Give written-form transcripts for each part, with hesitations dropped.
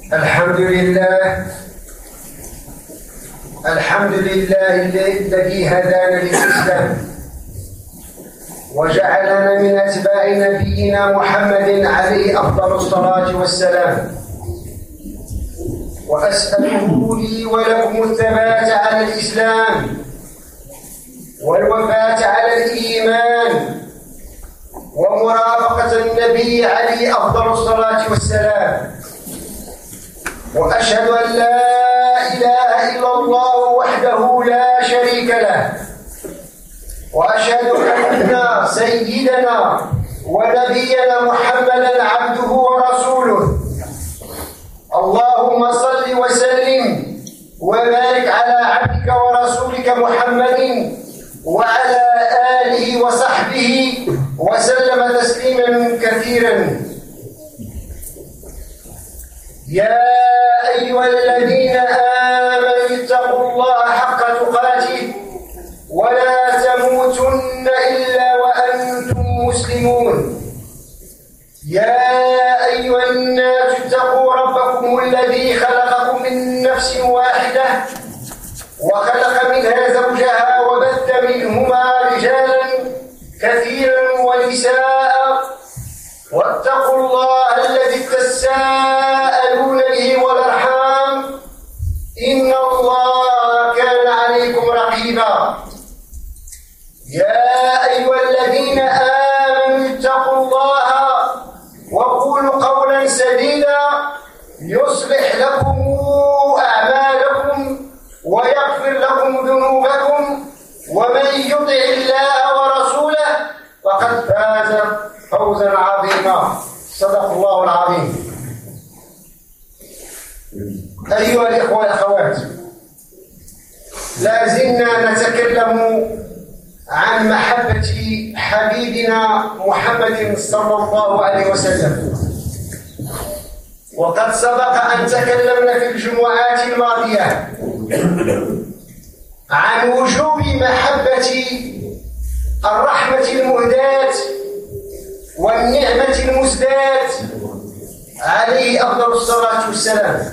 الحمد لله الذي هدانا للإسلام وجعلنا من أتباع نبينا محمد عليه أفضل الصلاة والسلام، وأسأله لي ولكم الثبات على الإسلام والوفاة على الإيمان ومرافقة النبي عليه أفضل الصلاة والسلام. وأشهد أن لا إله إلا الله وحده لا شريك له، وأشهد أن سيدنا ونبينا محمدا عبده ورسوله. اللهم صل وسلم وبارك على عبدك ورسولك محمد وعلى آله وصحبه وسلم تسليما كثيرا. يا أيها الذين آمنوا اتقوا الله حق تقاته ولا تموتن إلا وأنتم مسلمون. يا أيها الناس اتقوا ربكم الذي خلقكم من نفس واحدة وخلق منها زوجها وبث منهما رجالا كثيرا ونساء، واتقوا الله الذي تساءلون به والأرحام إن الله كان عليكم رقيبا. يا أيها الذين آمنوا اتقوا الله وقولوا قولا سديدا يصلح لكم أعمالكم ويغفر لكم ذنوبكم، ومن يطع الله ورسوله فقد فاز فوزا عظيما. صدق الله العظيم. أيها الإخوة والأخوات، لا زلنا نتكلم عن محبة حبيبنا محمد صلى الله عليه وسلم، وقد سبق أن تكلمنا في الجمعات الماضية عن وجوب محبة الرحمة المهداة والنعمة المسداة عليه أفضل الصلاة والسلام،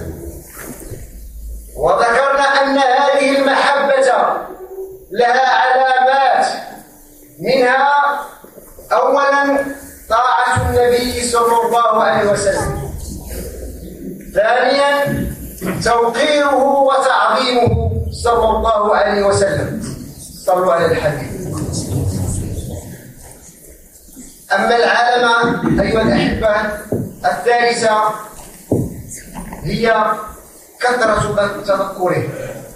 وذكرنا أن هذه المحبة لها علامات، منها أولا طاعة النبي صلى الله عليه وسلم، ثانيا توقيره وتعظيمه صلى الله عليه وسلم. صلوا على الحبيب. أما العلامة أيها الأحبة الثالثة هي كثرة تذكره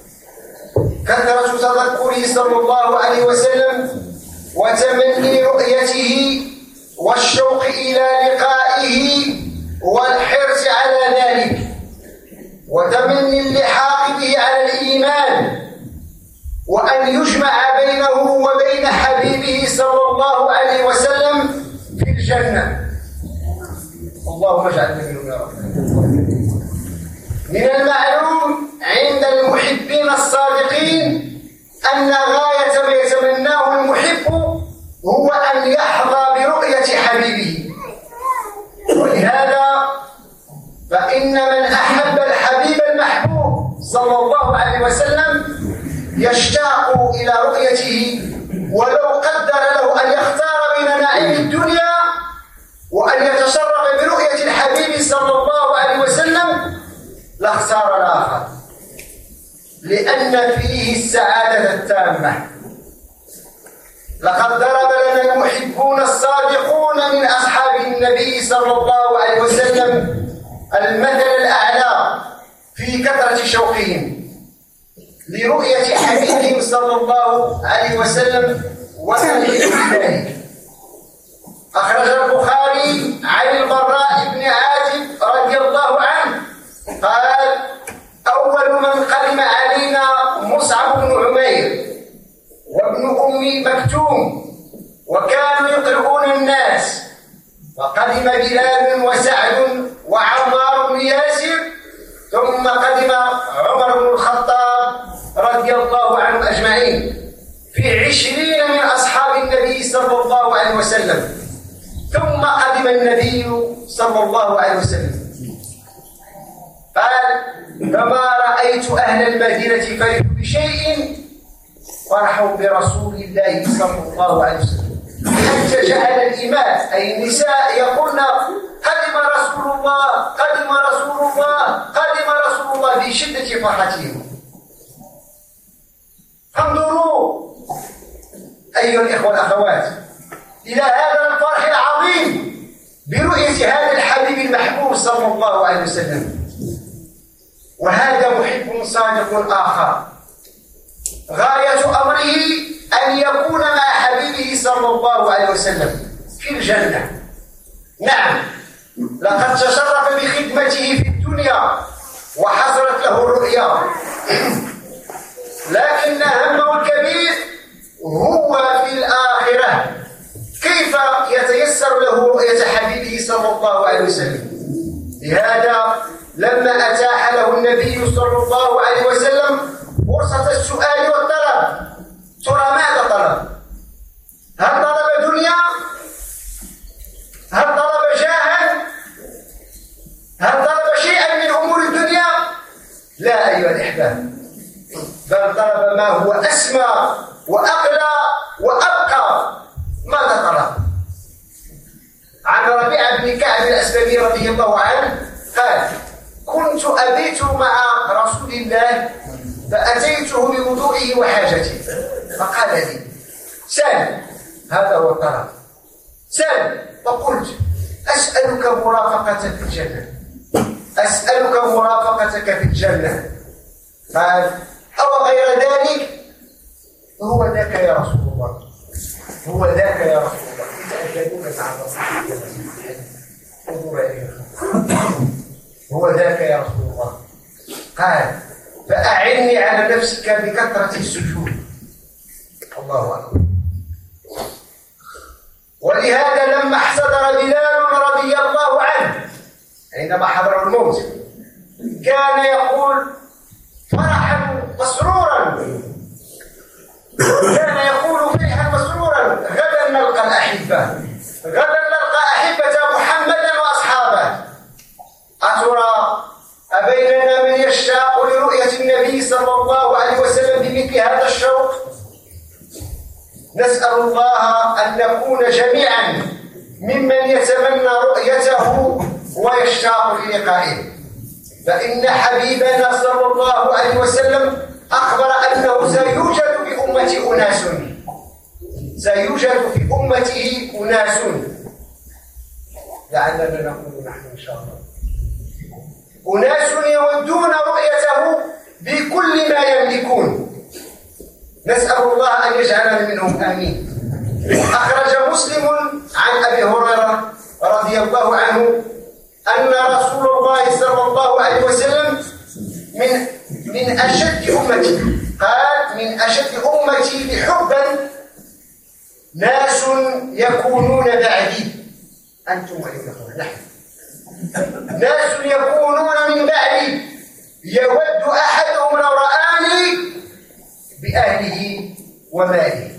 صلى الله عليه وسلم وتمني رؤيته والشوق إلى لقائه والحرص على ذلك وتمني اللحاق به على الإيمان، وأن يجمع بينه وبين حبيبه صلى الله عليه وسلم في الجنة. اللهم اجعلنا منهم يا رب. من المعلوم عند المحبين الصادقين أن غاية ما يتمناه المحب هو أن يحظى برؤية حبيبه، ولهذا فإن من أحب الحبيب المحبوب صلى الله عليه وسلم يشتاق إلى رؤيته، ولو قدر له أن يختار بين نعيم الدنيا وأن يتشرف برؤية الحبيب صلى الله عليه وسلم لاختار الآخر، لأن فيه السعادة التامة. لقد ضرب لنا المحبون الصادقون من أصحاب النبي صلى الله عليه وسلم المثل الأعلى في كثرة شوقهم لرؤية حبيبهم صلى الله عليه وسلم وتنعيم ذلك. أخرج البخاري عن البراء بن عازب رضي الله عنه قال: أول من قدم علينا مصعب بن عمير وابن أم مكتوم، وكانوا يقرؤون الناس، وقدم بلال وسعد وعمار بن ياسر، ثم قدم عمر بن الخطاب رضي الله عنهم أجمعين في 20 من أصحاب النبي صلى الله عليه وسلم، ثم قدم النبي صلى الله عليه وسلم. فما رأيت أهل المدينة فرحوا بشيء فرحوا برسول الله صلى الله عليه وسلم، حتى جعل الإمام أي النساء يقولن قدم رسول الله قدم رسول الله قدم رسول الله بشدة فرحتهم. انظروا أيها الإخوة والأخوات إلى هذا الفرح العظيم برؤية هذا الحبيب المحبوب صلى الله عليه وسلم. وهذا محب صادق آخر غاية أمره أن يكون مع حبيبه صلى الله عليه وسلم في الجنة. نعم، لقد تشرف بخدمته في الدنيا وحصلت له الرؤيا، لكن همه الكبير هو في الآخرة كيف يتيسر له رؤية حبيبه صلى الله عليه وسلم. لهذا لما أتاح له النبي صلى الله عليه وسلم فرصة السؤال والطلب، ترى ماذا طلب؟ هل طلب دنيا؟ هل طلب جاها؟ هل طلب شيئا من أمور الدنيا؟ لا أيها الأحباب، بل طلب ما هو أسمى وأغلى وأبقى. ماذا طلب؟ عن ربيعة بن كعب الأسلمي رضي الله عنه قال: كنت أبيت مع رسول الله فأتيته بوضوئه وحاجته فقال لي: سل. هذا هو الطلب، سل. فقلت: أسألك مرافقتك في الجنة، أسألك مرافقتك في الجنة. قال: أو غير ذلك؟ هو ذاك يا رسول الله، هو ذاك يا رسول الله. يتأدبون مع رسول الله، هو ذاك يا رسول الله. قال: فأعني على نفسك بكثرة السجود. الله أكبر. ولهذا لما احتضر بلال رضي الله عنه عندما حضر الموت كان يقول فرحا مسرورا، كان يقول فرحا مسرورا: غدا نلقى الأحبة، غدا نلقى أحبة محمدا وأصحابه. أترى أبيننا من يشتاق لرؤية النبي صلى الله عليه وسلم بمثل هذا الشوق؟ نسأل الله أن نكون جميعا ممن يتمنى رؤيته ويشتاق للقائه. فإن حبيبنا صلى الله عليه وسلم أخبر أنه سيوجد في أمته أناس، سيوجد في أمته أناس، لعلنا نقول نحن إن شاء الله، أناس يودون رؤيته بكل ما يملكون. نسأل الله أن يجعلنا منهم آمين. أخرج مسلم عن أبي هريرة رضي الله عنه أن رسول الله صلى الله عليه وسلم من أشد أمتي، قال: من أشد أمتي حبا ناس يكونون بعدي، أنتم وإنكم نحن، ناس يكونون من بعدي يود أحدهم لو رآني بأهله وماله.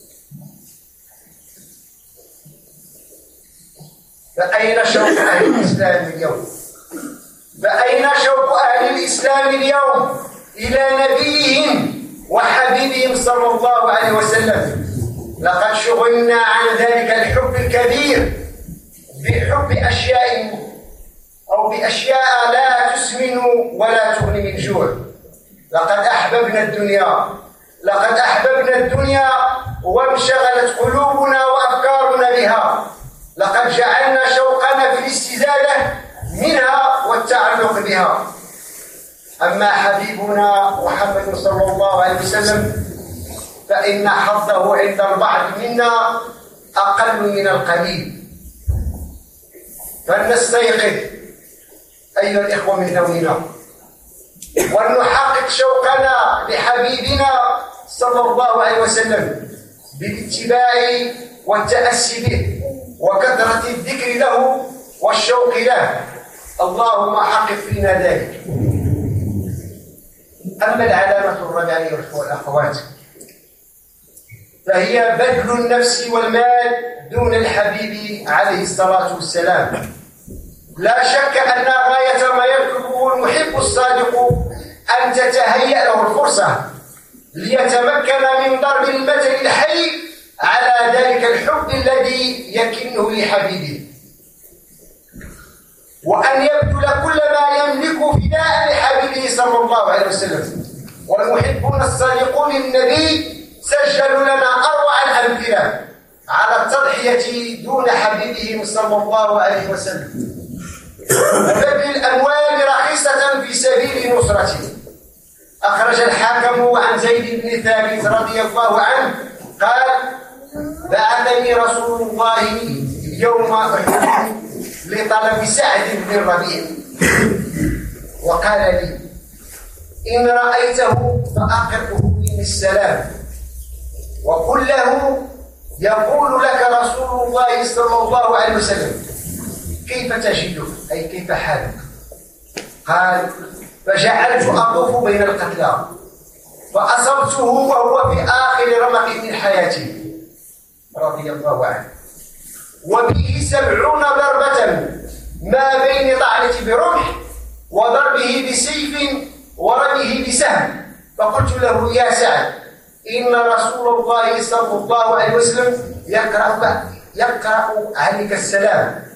فأين شوق أهل الإسلام اليوم؟ فأين شوق أهل الإسلام اليوم إلى نبيهم وحبيبهم صلى الله عليه وسلم؟ لقد شغلنا عن ذلك الحب الكبير بحب أشياء أو بأشياء لا تسمن ولا تغني من جوع. لقد أحببنا الدنيا، لقد أحببنا الدنيا وانشغلت قلوبنا وأفكارنا بها. لقد جعلنا شوقنا في الاستزادة منها والتعلق بها. أما حبيبنا محمد صلى الله عليه وسلم فإن حظه عند البعض منا أقل من القليل. فلنستيقظ أيها الإخوة من نومنا ولنحقق شوقنا لحبيبنا صلى الله عليه وسلم بالاتباع والتأسي به وكثرة الذكر له والشوق له. اللهم حقق فينا ذلك. أما العلامة الرابعة والأخوات فهي بذل النفس والمال دون الحبيب عليه الصلاة والسلام. لا شك أن غاية ما يطلبه المحب الصادق أن تتهيأ له الفرصة ليتمكن من ضرب المثل الحي على ذلك الحب الذي يكنه لحبيبه، وأن يبذل كل ما يملك فداء لحبيبه صلى الله عليه وسلم. والمحبون الصادقون للنبي سجلوا لنا أروع الأمثلة على التضحية دون حبيبهم صلى الله عليه وسلم، وبذل الأموال رخيصة في سبيل نصرته. أخرج الحاكم عن زيد بن ثابت رضي الله عنه قال: بعثني رسول الله يوم أحد لطلب سعد بن الربيع، وقال لي: إن رأيته فأقرئه مني السلام، وقل له يقول لك رسول الله صلى الله عليه وسلم: كيف تجدك؟ أي كيف حالك؟ قال: فجعلت أطوف بين القتلى فأصبته وهو في آخر رمق من حياته رضي الله عنه، وبه 70 ضربة ما بين طعنة برمح وضربه بسيف ورميه بسهم. فقلت له: يا سعد، إن رسول الله صلى الله عليه وسلم يقرأ عليك السلام،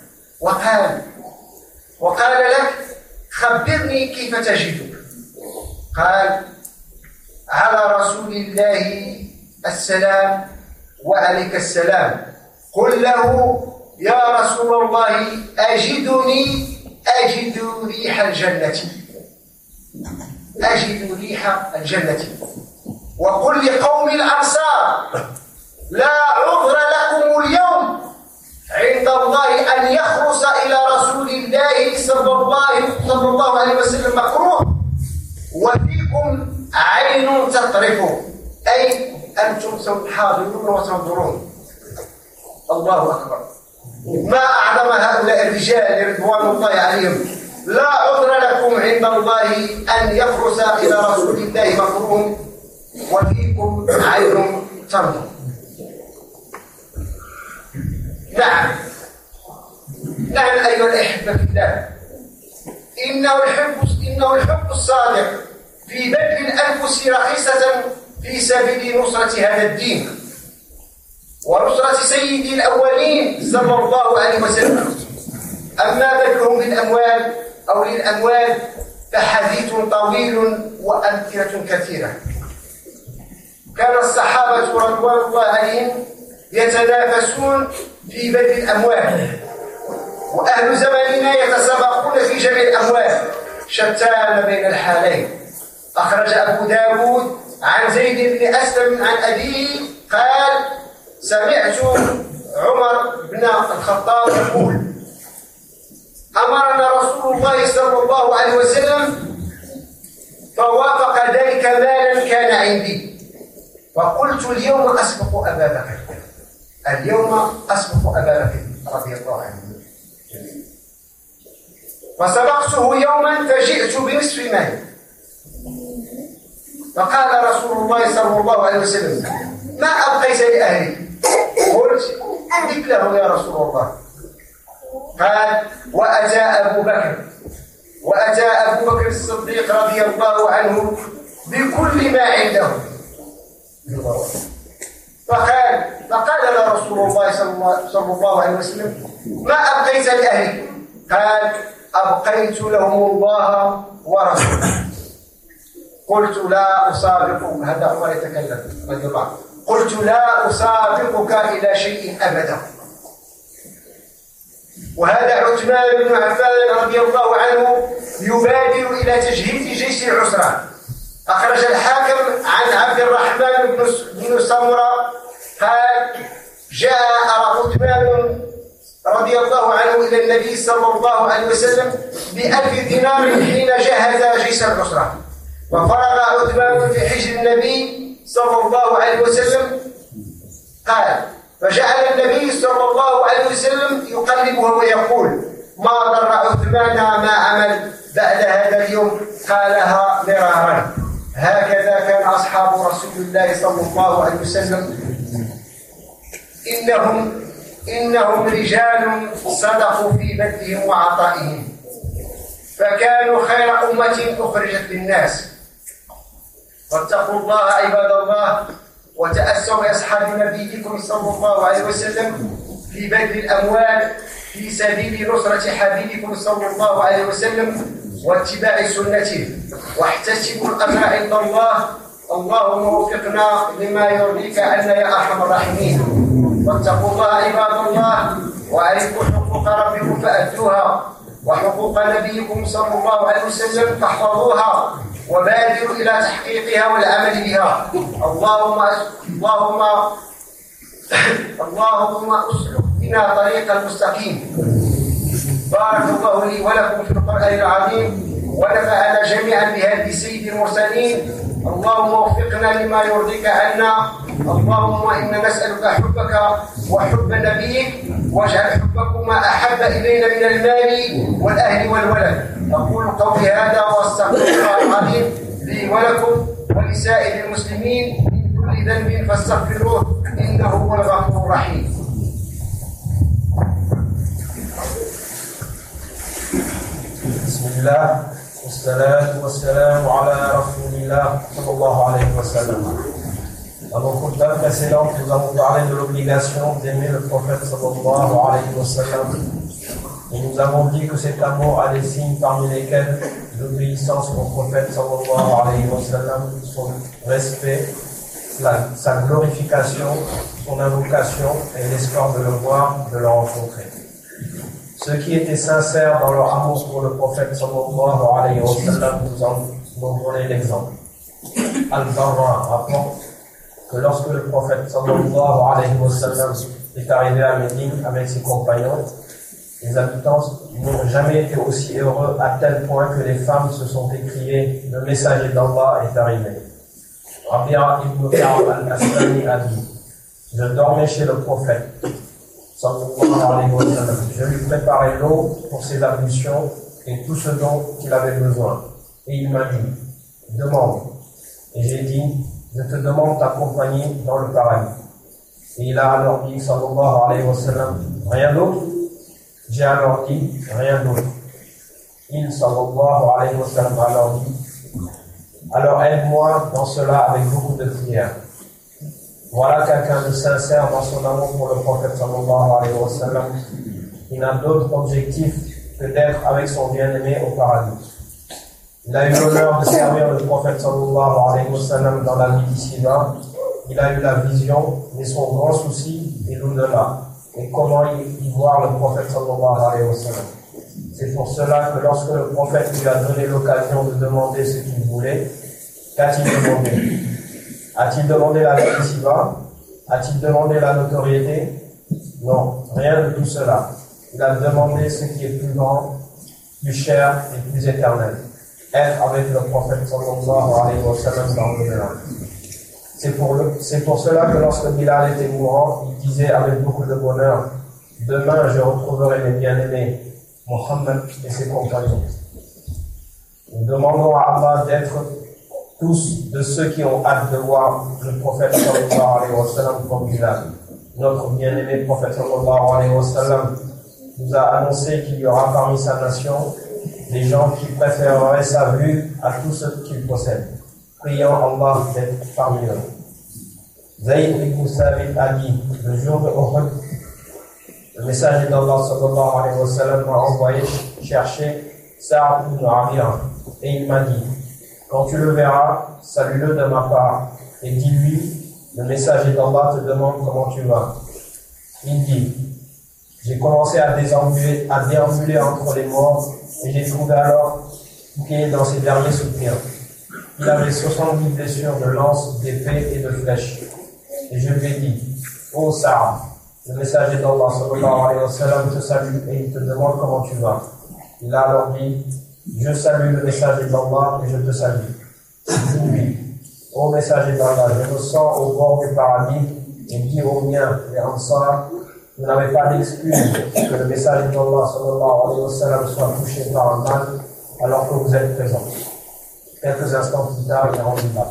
وقال لك: خبرني كيف تجدك؟ قال: على رسول الله السلام وعليك السلام. قل له: يا رسول الله أجد ريح الجنة، أجد ريح الجنة. وقل لقوم الأنصار: لا عذر لكم اليوم عند الله أن يخرص إلى رسول الله صلى الله عليه وسلم مكروه وفيكم عين تطرف، أي أنتم حاضرون وتنظرون. الله أكبر. ما أعظم هؤلاء الرجال رضوان الله عليهم. لا عذر لكم عند الله أن يخرص إلى رسول الله مكروه وفيكم عين تنظر. نعم أيها الأحبة في الله، إنه الحب الصادق في بذل الأنفس رخيصة في سبيل نصرة هذا الدين ونصرة سيد الأولين صلى الله عليه وسلم. أما بذلهم للأموال أو للأموال فحديث طويل وأمثلة كثيرة. كان الصحابة رضوان الله عليهم يتنافسون في بذل الأموال، وأهل زماننا يتسابقون في جمع الأموال، شتان بين الحالين. أخرج أبو داود عن زيد بن أسلم عن أبيه قال: سمعت عمر بن الخطاب يقول: أمرنا رسول الله صلى الله عليه وسلم فوافق ذلك مالا كان عندي، فقلت: اليوم أسبق أبا بكر، اليوم أسبق أبا بكر رضي الله عنه. فسبقته يوما فجئت بنصف مال، فقال رسول الله صلى الله عليه وسلم: ما أبقيت لأهلي؟ قلت: مثله يا رسول الله. قال: وأتى أبو بكر الصديق رضي الله عنه بكل ما عنده. فقال له رسول الله صلى الله عليه وسلم: ما أبقيت لأهلك؟ قال: أبقيت لهم الله ورسوله. قلت: لا أسابقك، هذا عمر يتكلم رضي الله عنه، قلت: لا أسابقك إلى شيء أبدا. وهذا عثمان بن عفان رضي الله عنه يبادر إلى تجهيز جيش العسرة. أخرج الحاكم عن عبد الرحمن بن سمرة قال: جاء عثمان رضي الله عنه إلى النبي صلى الله عليه وسلم ب1000 دينار حين جهز جيش العسرة، وفرغ عثمان في حجر النبي صلى الله عليه وسلم. قال: فجعل النبي صلى الله عليه وسلم يقلبه ويقول: ما ضر عثمان ما عمل بعد هذا اليوم، قالها مرارا. هكذا كان أصحاب رسول الله صلى الله عليه وسلم. إنهم رجال صدقوا في بذلهم وعطائهم، فكانوا خير أمة أخرجت للناس، فاتقوا الله عباد الله وتأسوا بأصحاب نبيكم صلى الله عليه وسلم في بذل الأموال في سبيل نصرة حبيبكم صلى الله عليه وسلم واتباع سنته واحتسبوا الأجر عند الله. اللهم وفقنا لما يرضيك عنا يا أرحم الراحمين. واتقوا الله عباد الله وعرفوا حقوق ربكم فأدوها وحقوق نبيكم صلى الله عليه وسلم فاحفظوها وبادروا إلى تحقيقها والعمل بها. اللهم اسلك بنا طريقا مستقيم. بارك الله لي ولكم في القرآن العظيم ونفعنا جميعا بهدي سيد المرسلين. اللهم وفقنا لما يرضيك عنا. اللهم إنا نسألك حبك وحب نبيك واجعل حبكما أحب إلينا من المال والأهل والولد. أقول قولي هذا وأستغفر الله العظيم لي ولكم ولسائر المسلمين من كل ذنب فاستغفروه إنه هو الغفور الرحيم. بسم الله والصلاة والسلام على رسول الله صلى الله alayhi wa sallam. Dans nos khutbahs précédentes, nous avons parlé de l'obligation d'aimer le prophète sallallahu alayhi wa sallam. Et nous avons dit que cet amour a des signes parmi lesquels l'obéissance au prophète sallallahu alayhi wa sallam, son respect, sa glorification, son invocation et l'espoir de le voir, de le rencontrer. Ceux qui étaient sincères dans leur amour pour le prophète sallallahu alayhi wa sallam nous en ont donné l'exemple. Al-Barra rapporte que lorsque le prophète sallallahu alayhi wa sallam est arrivé à Médine avec ses compagnons, les habitants n'ont jamais été aussi heureux à tel point que les femmes se sont écriées « Le messager d'Allah est arrivé ». Rabi'a ibn Ka'b al-Aslami a dit « Je dormais chez le prophète sallallahu alayhi wa sallam. Je lui préparais l'eau pour ses ablutions et tout ce dont il avait besoin. Et il m'a dit, demande. Et j'ai dit, je te demande ta compagnie dans le paradis. Et il a alors dit, sallallahu alayhi wa sallam, rien d'autre? J'ai alors dit, rien d'autre. Il, sallallahu alayhi wa sallam, a alors dit, alors aide-moi dans cela avec beaucoup de prières. Voilà quelqu'un de sincère dans son amour pour le prophète sallallahu alayhi wa sallam. Il n'a d'autre objectif que d'être avec son bien-aimé au paradis. Il a eu l'honneur de servir le prophète sallallahu alayhi wa sallam dans la vie d'ici-bas. Il a eu la vision, mais son grand souci est l'au-delà. Et comment y voir le prophète sallallahu alayhi wa sallam. C'est pour cela que lorsque le prophète lui a donné l'occasion de demander ce qu'il voulait, qu'a-t-il demandé? A-t-il demandé la vie ici-bas? A-t-il demandé la notoriété? Non, rien de tout cela. Il a demandé ce qui est plus grand, plus cher et plus éternel. Être avec le prophète sallallahu alayhi wa sallam dans l'au-delà. C'est pour cela que lorsque Bilal était mourant, il disait avec beaucoup de bonheur, demain je retrouverai mes bien-aimés, Mohammed et ses compagnons. Nous demandons à Allah d'être tous de ceux qui ont hâte de voir le prophète sallallahu alayhi wa sallam comme Bilal. Notre bien-aimé prophète sallallahu alayhi wa sallam nous a annoncé qu'il y aura parmi sa nation des gens qui préféreraient sa vue à tout ce qu'il possède. Prions Allah d'être parmi eux. Zayd ibn Sabit a dit, le jour de Uhud, le messager d'Allah sallallahu alayhi wa sallam m'a envoyé chercher Sa'd ibn Rabi'a et il m'a dit, quand tu le verras, salue-le de ma part et dis-lui, le messager d'Allah te demande comment tu vas. Il dit, j'ai commencé à déambuler entre les morts et j'ai trouvé alors qu'il est dans ses derniers soupirs. Il avait 70 blessures de lances, d'épées et de flèches. Et je lui ai dit, ô Sa'd, le messager d'Allah sallallahu alayhi wa sallam te salue et il te demande comment tu vas. Il a alors dit, je salue le messager d'Allah et je te salue. Dis-lui, ô messager d'Allah, je me sens au bord du paradis et dis aux miens, les Ansar, vous n'avez pas d'excuse que le messager d'Allah sallallahu alayhi wa sallam soit touché par un mal alors que vous êtes présents. Quelques instants plus tard, il est rendu là.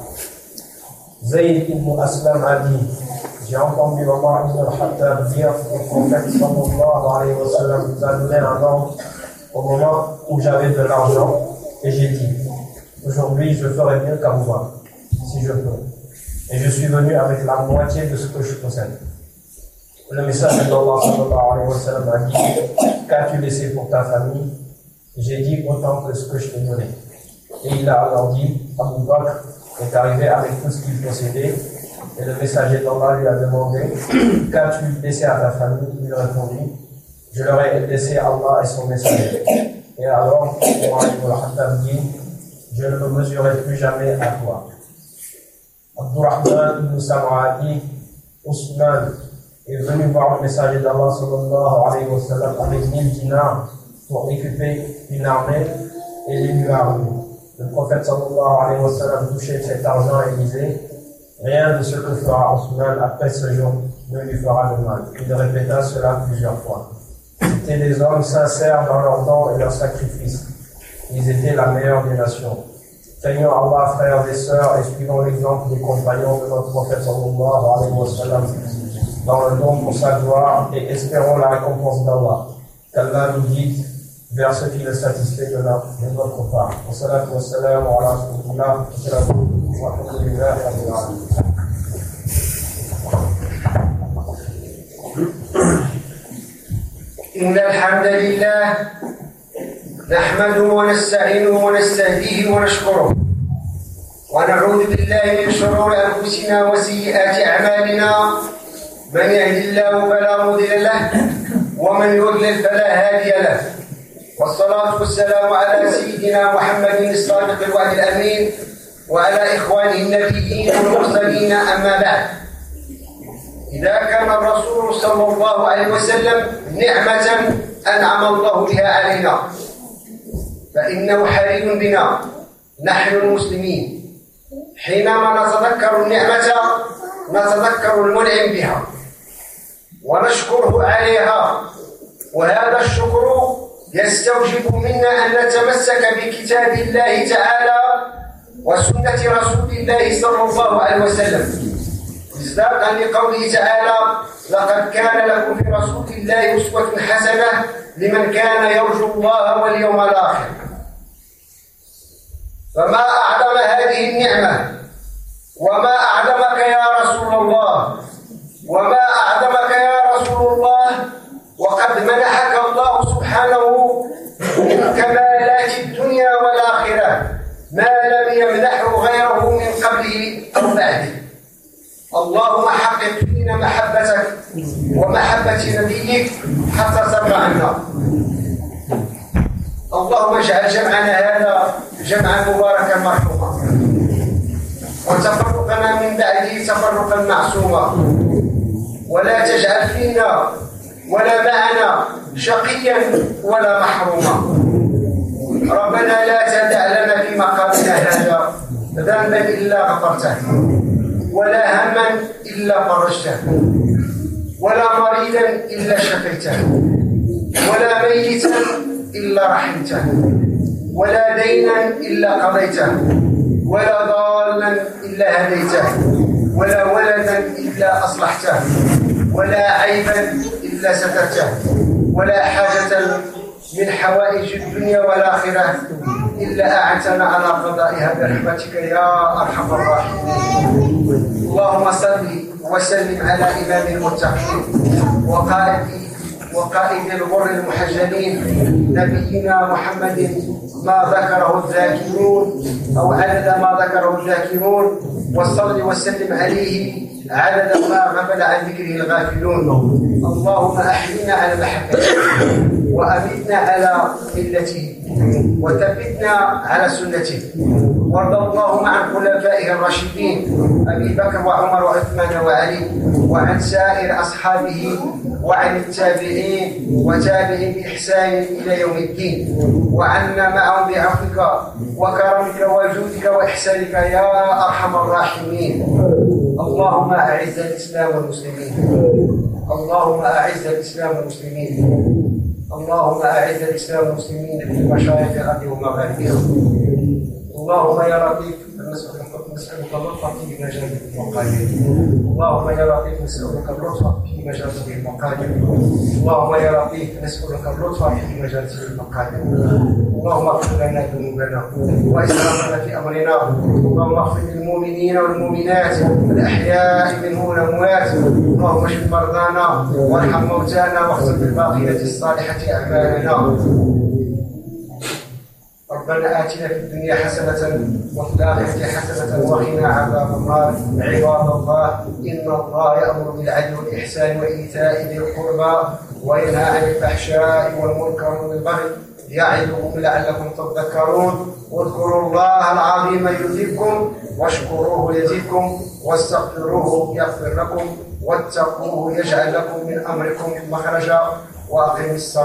Zayd ibn Aslam a dit, j'ai entendu Omar ibn al-Khattab dire au prophète sallallahu alayhi wa sallam nous a donné un ordre au moment où j'avais de l'argent et j'ai dit, aujourd'hui je ferai mieux qu'Abu Bakr. si je peux. Et je suis venu avec la moitié de ce que je possède. Le message d'Allah sallallahu alayhi wa sallam a dit: qu'as-tu laissé pour ta famille? J'ai dit autant que ce que je t'ai donné. Et il a alors dit: Abu Bakr est arrivé avec tout ce qu'il possédait. Et le messager d'Allah lui a demandé: qu'as-tu laissé à ta famille? Il répondit: je leur ai laissé Allah et son messager. Et alors, Omar ibn al-Khattab dit: je ne me mesurerai plus jamais à toi. Abdurrahman ibn Sam'a dit: Ousmane est venu voir le messager d'Allah sallallahu alayhi wa sallam avec 1000 dinars pour équiper une armée et les lui a remis. Le prophète sallallahu alayhi wa sallam touchait cet argent et disait: rien de ce que fera Ousmane après ce jour ne lui fera de mal. Il répéta cela plusieurs fois. C'étaient des hommes sincères dans leurs dons et leurs sacrifices. Ils étaient la meilleure des nations. Craignons Allah, frères et sœurs, et suivons l'exemple des compagnons de notre prophète sallallahu alayhi wa sallam dans le don pour sa gloire, et espérons la récompense d'Allah. Qu'Allah nous guide vers ce qui le satisfait de notre part. Wa salatu wa salam ala rasulillah wa alhamdulillah rabbil alamin. إن الحمد لله نحمده ونستعينه ونستهديه ونشكره ونعوذ بالله من شرور أنفسنا وسيئات أعمالنا. من يهد الله فلا مضل له ومن يضلل فلا هادي له. والصلاة والسلام على سيدنا محمد الصادق الوعد الأمين وعلى إخوانه النبيين والمرسلين. أما بعد، إذا كان الرسول صلى الله عليه وسلم نعمة أنعم الله بها علينا، فإنه حري بنا نحن المسلمين حينما نتذكر النعمة نتذكر المنعم بها ونشكره عليها. وهذا الشكر يستوجب منا أن نتمسك بكتاب الله تعالى وسنة رسول الله صلى الله عليه وسلم، مصداقا لقوله تعالى: لقد كان لكم في رسول الله أسوة حسنة لمن كان يرجو الله واليوم الآخر. فما أعظم هذه النعمة، وما أعظمك يا رسول الله، وما أعظمك يا رسول الله، وقد منحك الله سبحانه من كمالات الدنيا والآخرة ما لم يمنحه غيره من قبله أو بعده. اللهم حقق فينا محبتك ومحبة نبيك حتى ترضى عنا. اللهم اجعل جمعنا هذا جمعا مباركا مرحوما، وتفرقنا من بعده تفرقا معصوما، ولا تجعل فينا ولا معنا شقيا ولا محروما. ربنا لا تدع لنا في مقامنا هذا ذنبا إلا غفرته، ولا هما إلا فرجته، ولا مريضا إلا شفيته، ولا ميتا إلا رحمته، ولا دينا إلا قضيته، ولا ضالا إلا هديته، ولا ولدا إلا أصلحته، ولا عيبا إلا سترته، ولا حاجة من حوائج الدنيا والآخرة إلا أعنتنا على قضائها برحمتك يا أرحم الراحمين. اللهم صل وسلم على إمام المتقين وقائد الغر المحجلين نبينا محمد ما ذكره الذاكرون أو عدد ما ذكره الذاكرون، وصل وسلم عليه عدد ما غفل عن ذكره الغافلون. اللهم أحينا على محبته وأمتنا على ملته وثبتنا على سنته. وارض اللهم عن خلفائه الراشدين أبي بكر وعمر وعثمان وعلي، وعن سائر أصحابه، وعن التابعين وتابعين بإحسان إلى يوم الدين، وعنا معهم بعفوك وكرمك وجودك وإحسانك يا أرحم الراحمين. اللهم أعز الإسلام والمسلمين، اللهم أعز الإسلام والمسلمين، اللهم أعز الإسلام والمسلمين في مشارق الأرض ومغاربها، اللهم يا لطيف نسألك اللطف في مجال المقادير. اللهم يا لطيف نسألك اللطف في مجال المقادير. اللهم يا لطيف نسألك اللطف في مجال المقادير. اللهم اغفر لنا ذنوبنا وإسرافنا في أمرنا. اللهم اغفر للمؤمنين والمؤمنات الأحياء منهم والأموات. اللهم اشف مرضانا وارحم موتانا واختم بالباقية الصالحة أعمالنا. ربنا آتنا في الدنيا حسنة وفي الآخرة حسنة وقنا عذاب النار. عباد الله، إن الله يأمر بالعدل والإحسان وإيتاء ذي القربى وينهى عن الفحشاء والمنكر والبغي يعظكم لعلكم تذكرون. واذكروا الله العظيم يذكركم واشكروه يزدكم واستغفروه يغفر لكم واتقوه يجعل لكم من أمركم مخرجا. وأقم الصلاة.